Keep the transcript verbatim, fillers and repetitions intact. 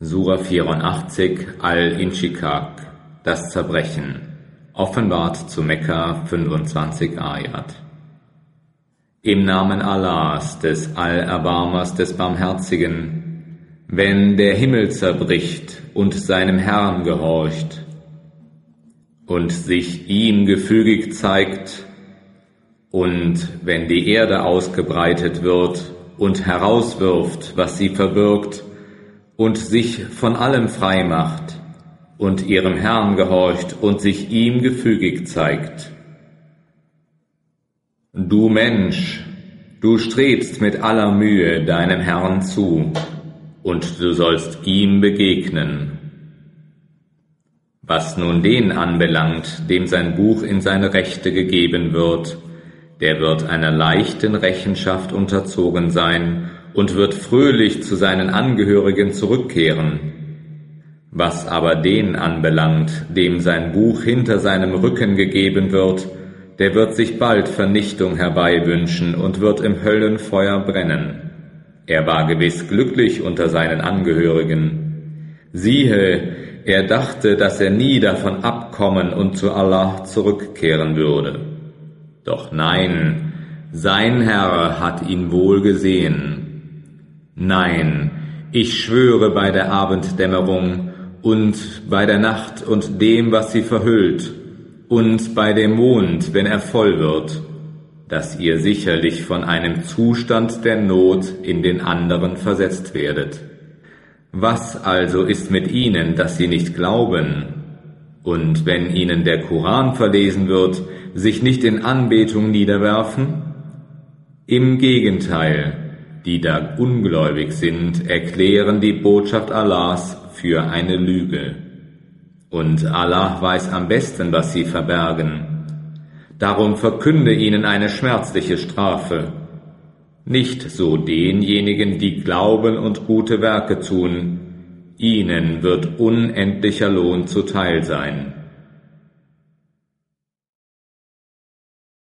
Sura vierundachtzig Al-Inshikak, das Zerbrechen, offenbart zu Mekka, fünfundzwanzig Ayat. Im Namen Allahs, des Allerbarmers, des Barmherzigen, wenn der Himmel zerbricht und seinem Herrn gehorcht und sich ihm gefügig zeigt, und wenn die Erde ausgebreitet wird und herauswirft, was sie verbirgt, und sich von allem frei macht und ihrem Herrn gehorcht und sich ihm gefügig zeigt. Du Mensch, du strebst mit aller Mühe deinem Herrn zu, und du sollst ihm begegnen. Was nun den anbelangt, dem sein Buch in seine Rechte gegeben wird, der wird einer leichten Rechenschaft unterzogen sein und wird fröhlich zu seinen Angehörigen zurückkehren. Was aber den anbelangt, dem sein Buch hinter seinem Rücken gegeben wird, der wird sich bald Vernichtung herbeiwünschen und wird im Höllenfeuer brennen. Er war gewiss glücklich unter seinen Angehörigen. Siehe, er dachte, dass er nie davon abkommen und zu Allah zurückkehren würde. Doch nein, sein Herr hat ihn wohl gesehen. Nein, ich schwöre bei der Abenddämmerung und bei der Nacht und dem, was sie verhüllt, und bei dem Mond, wenn er voll wird, dass ihr sicherlich von einem Zustand der Not in den anderen versetzt werdet. Was also ist mit ihnen, dass sie nicht glauben? Und wenn ihnen der Koran verlesen wird, sich nicht in Anbetung niederwerfen? Im Gegenteil, die da ungläubig sind, erklären die Botschaft Allahs für eine Lüge. Und Allah weiß am besten, was sie verbergen. Darum verkünde ihnen eine schmerzliche Strafe. Nicht so denjenigen, die glauben und gute Werke tun. Ihnen wird unendlicher Lohn zuteil sein.